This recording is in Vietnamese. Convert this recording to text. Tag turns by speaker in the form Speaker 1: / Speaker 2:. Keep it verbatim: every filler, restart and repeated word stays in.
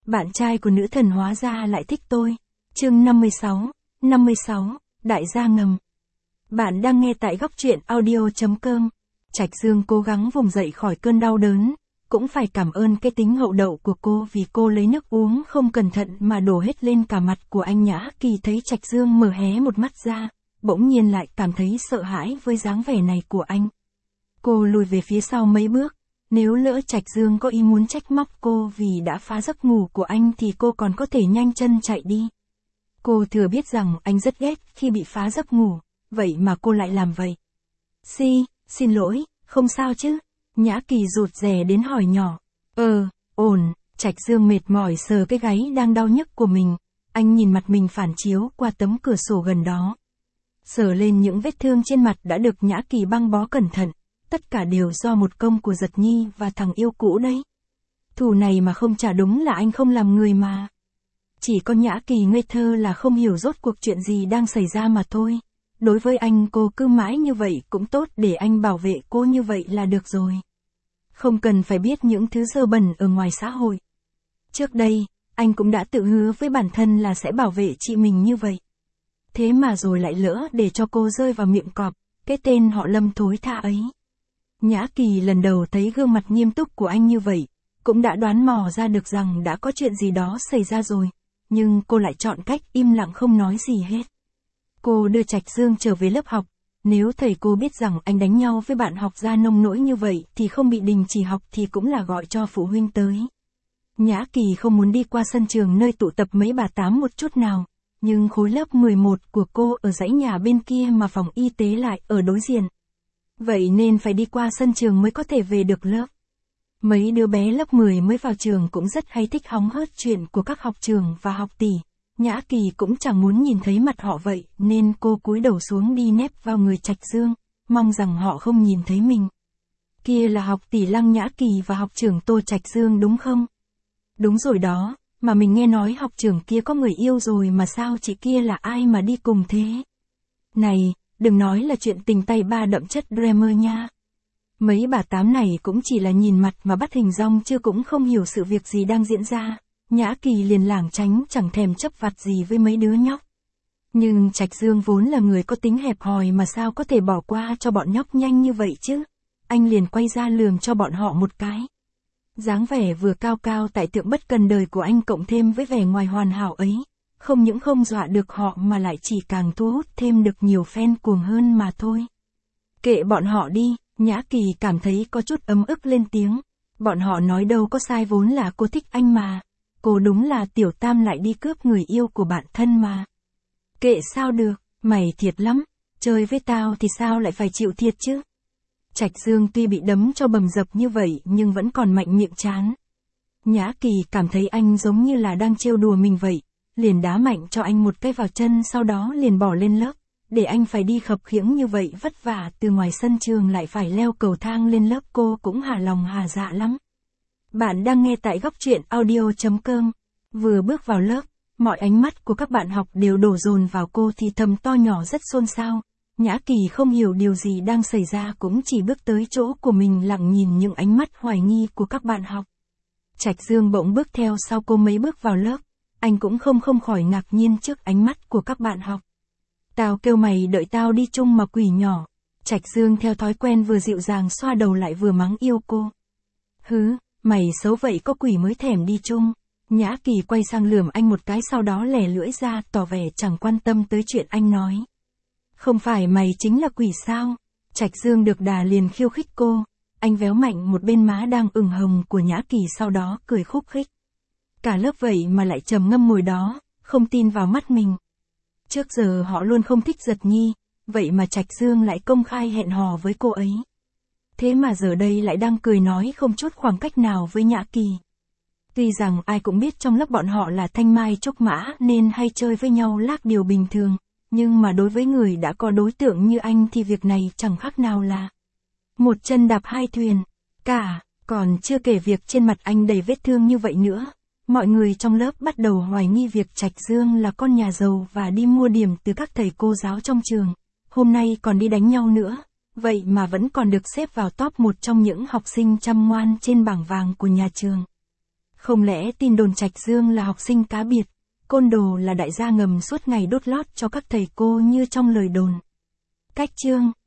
Speaker 1: Bạn trai của nữ thần hóa ra lại thích tôi. Chương năm mươi sáu, năm mươi sáu, đại gia ngầm. Bạn đang nghe tại góc truyện audio chấm com. Trạch Dương cố gắng vùng dậy khỏi cơn đau đớn, cũng phải cảm ơn cái tính hậu đậu của cô vì cô lấy nước uống không cẩn thận mà đổ hết lên cả mặt của anh. Nhã Kỳ thấy Trạch Dương mở hé một mắt ra, bỗng nhiên lại cảm thấy sợ hãi với dáng vẻ này của anh. Cô lùi về phía sau mấy bước, nếu lỡ Trạch Dương có ý muốn trách móc cô vì đã phá giấc ngủ của anh thì cô còn có thể nhanh chân chạy đi. Cô thừa biết rằng anh rất ghét khi bị phá giấc ngủ, vậy mà cô lại làm vậy. Si, xin lỗi, không sao chứ? Nhã Kỳ rụt rè đến hỏi nhỏ. Ờ, ổn. Trạch Dương mệt mỏi sờ cái gáy đang đau nhức của mình, anh nhìn mặt mình phản chiếu qua tấm cửa sổ gần đó. Sờ lên những vết thương trên mặt đã được Nhã Kỳ băng bó cẩn thận, tất cả đều do một công của Giật Nhi và thằng yêu cũ đấy. Thù này mà không trả đúng là anh không làm người mà. Chỉ có Nhã Kỳ ngây thơ là không hiểu rốt cuộc chuyện gì đang xảy ra mà thôi. Đối với anh cô cứ mãi như vậy cũng tốt, để anh bảo vệ cô như vậy là được rồi. Không cần phải biết những thứ dơ bẩn ở ngoài xã hội. Trước đây, anh cũng đã tự hứa với bản thân là sẽ bảo vệ chị mình như vậy. Thế mà rồi lại lỡ để cho cô rơi vào miệng cọp, cái tên họ Lâm thối tha ấy. Nhã Kỳ lần đầu thấy gương mặt nghiêm túc của anh như vậy, cũng đã đoán mò ra được rằng đã có chuyện gì đó xảy ra rồi, nhưng cô lại chọn cách im lặng không nói gì hết. Cô đưa Trạch Dương trở về lớp học, nếu thầy cô biết rằng anh đánh nhau với bạn học ra nông nỗi như vậy thì không bị đình chỉ học thì cũng là gọi cho phụ huynh tới. Nhã Kỳ không muốn đi qua sân trường nơi tụ tập mấy bà tám một chút nào, nhưng khối lớp mười một của cô ở dãy nhà bên kia mà phòng y tế lại ở đối diện. Vậy nên phải đi qua sân trường mới có thể về được lớp. Mấy đứa bé lớp mười mới vào trường cũng rất hay thích hóng hớt chuyện của các học trường và học tỷ. Nhã Kỳ cũng chẳng muốn nhìn thấy mặt họ vậy, nên cô cúi đầu xuống đi nép vào người Trạch Dương, mong rằng họ không nhìn thấy mình. Kia là học tỷ Lăng Nhã Kỳ và học trưởng Tô Trạch Dương đúng không? Đúng rồi đó, mà mình nghe nói học trưởng kia có người yêu rồi mà sao chị kia là ai mà đi cùng thế? Này, đừng nói là chuyện tình tay ba đậm chất drama nha. Mấy bà tám này cũng chỉ là nhìn mặt mà bắt hình dong chứ cũng không hiểu sự việc gì đang diễn ra. Nhã Kỳ liền lảng tránh chẳng thèm chấp vặt gì với mấy đứa nhóc. Nhưng Trạch Dương vốn là người có tính hẹp hòi mà sao có thể bỏ qua cho bọn nhóc nhanh như vậy chứ. Anh liền quay ra lườm cho bọn họ một cái. Dáng vẻ vừa cao cao tại tượng bất cần đời của anh cộng thêm với vẻ ngoài hoàn hảo ấy, không những không dọa được họ mà lại chỉ càng thu hút thêm được nhiều fan cuồng hơn mà thôi. Kệ bọn họ đi, Nhã Kỳ cảm thấy có chút ấm ức lên tiếng. Bọn họ nói đâu có sai, vốn là cô thích anh mà. Cô đúng là tiểu tam lại đi cướp người yêu của bạn thân mà. Kệ sao được, mày thiệt lắm, chơi với tao thì sao lại phải chịu thiệt chứ. Trạch Dương tuy bị đấm cho bầm dập như vậy nhưng vẫn còn mạnh miệng chán. Nhã Kỳ cảm thấy anh giống như là đang trêu đùa mình vậy, liền đá mạnh cho anh một cái vào chân, sau đó liền bỏ lên lớp, để anh phải đi khập khiễng như vậy vất vả từ ngoài sân trường lại phải leo cầu thang lên lớp. Cô cũng hà lòng hà dạ lắm. Bạn đang nghe tại góc truyện audio chấm com. Vừa bước vào lớp, mọi ánh mắt của các bạn học đều đổ dồn vào cô thì thầm to nhỏ rất xôn xao. Nhã Kỳ không hiểu điều gì đang xảy ra, cũng chỉ bước tới chỗ của mình lặng nhìn những ánh mắt hoài nghi của các bạn học. Trạch Dương bỗng bước theo sau cô mấy bước vào lớp, anh cũng không không khỏi ngạc nhiên trước ánh mắt của các bạn học. Tao kêu mày đợi tao đi chung mà quỷ nhỏ. Trạch Dương theo thói quen vừa dịu dàng xoa đầu lại vừa mắng yêu cô. Hứ, mày xấu vậy có quỷ mới thèm đi chung. Nhã Kỳ quay sang lườm anh một cái, sau đó lè lưỡi ra tỏ vẻ chẳng quan tâm tới chuyện anh nói. Không phải mày chính là quỷ sao? Trạch Dương được đà liền khiêu khích cô. Anh véo mạnh một bên má đang ửng hồng của Nhã Kỳ, sau đó cười khúc khích. Cả lớp vậy mà lại trầm ngâm ngồi đó, không tin vào mắt mình. Trước giờ họ luôn không thích Giật Nhi, vậy mà Trạch Dương lại công khai hẹn hò với cô ấy. Thế mà giờ đây lại đang cười nói không chút khoảng cách nào với Nhã Kỳ. Tuy rằng ai cũng biết trong lớp bọn họ là thanh mai trúc mã nên hay chơi với nhau lác điều bình thường, nhưng mà đối với người đã có đối tượng như anh thì việc này chẳng khác nào là một chân đạp hai thuyền. Cả, còn chưa kể việc trên mặt anh đầy vết thương như vậy nữa. Mọi người trong lớp bắt đầu hoài nghi việc Trạch Dương là con nhà giàu và đi mua điểm từ các thầy cô giáo trong trường. Hôm nay còn đi đánh nhau nữa, vậy mà vẫn còn được xếp vào top một trong những học sinh chăm ngoan trên bảng vàng của nhà trường. Không lẽ tin đồn Trạch Dương là học sinh cá biệt, côn đồ là đại gia ngầm suốt ngày đốt lót cho các thầy cô như trong lời đồn. Cách chương